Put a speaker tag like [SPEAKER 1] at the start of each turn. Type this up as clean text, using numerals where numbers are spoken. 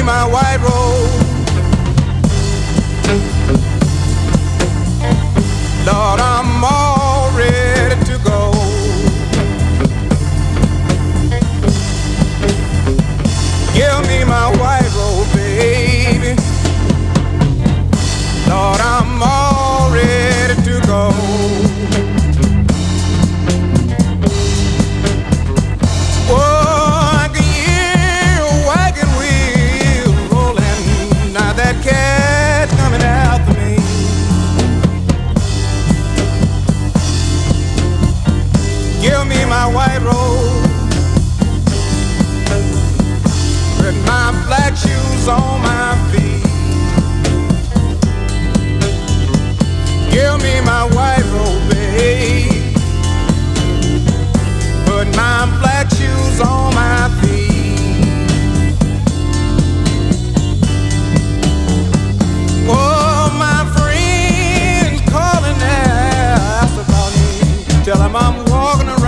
[SPEAKER 1] my white robe. Lord, I'm all ready to go. Give me my white robe, baby. Lord, I'm all ready to go. Oh, I can hear a wagon wheel rolling. Now that cat's coming after me. Give me my white robe. Put my black shoes on my feet. Give me my white robe, babe. Put my black shoes on my feet. Oh, my friends calling there, ask about me. Tell them I'm walking around